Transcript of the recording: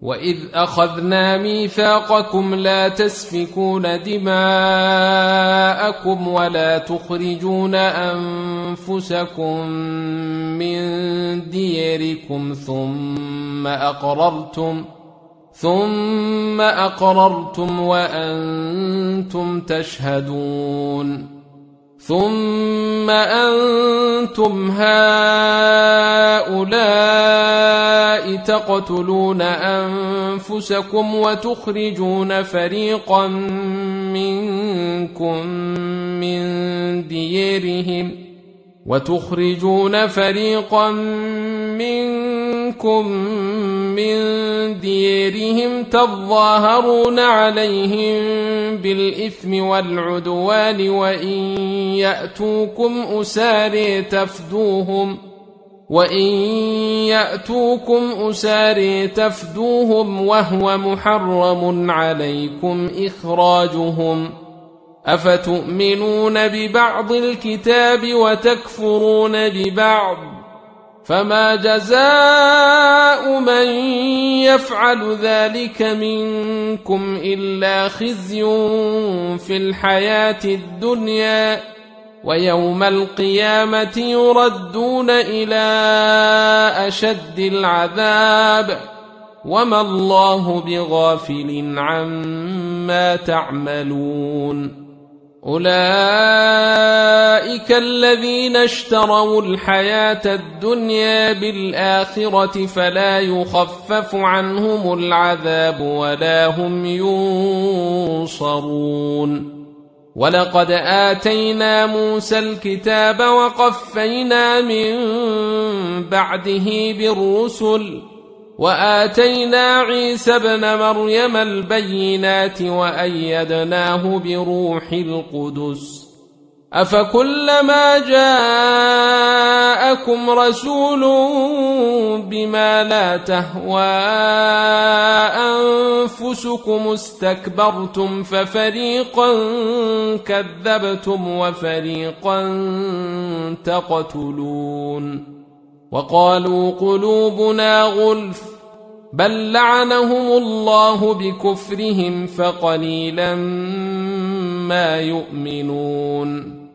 وإذ أخذنا ميثاقكم لا تسفكون دماءكم ولا تخرجون أنفسكم من دياركم ثم أقررتم وأنتم تشهدون ثم أنتم هؤلاء تقتلون أنفسكم وتخرجون فريقا منكم من ديارهم تظاهرون عليهم بالإثم والعدوان وإن يأتوكم أساري تفدوهم وهو محرم عليكم إخراجهم أفتؤمنون ببعض الكتاب وتكفرون ببعض فما جزاء من يفعل ذلك منكم إلا خزي في الحياة الدنيا ويوم القيامة يردون إلى أشد العذاب وما الله بغافل عما تعملون أولئك الذين اشتروا الحياة الدنيا بالآخرة فلا يخفف عنهم العذاب ولا هم ينصرون ولقد آتينا موسى الكتاب وقفينا من بعده بالرسل وآتينا عيسى ابن مريم البينات وأيدناه بروح القدس أفكلما جاءكم رسول بما لا تهوى أنفسكم استكبرتم ففريقا كذبتم وفريقا تقتلون وقالوا قلوبنا غلف بل لعنهم الله بكفرهم فقليلا ما يؤمنون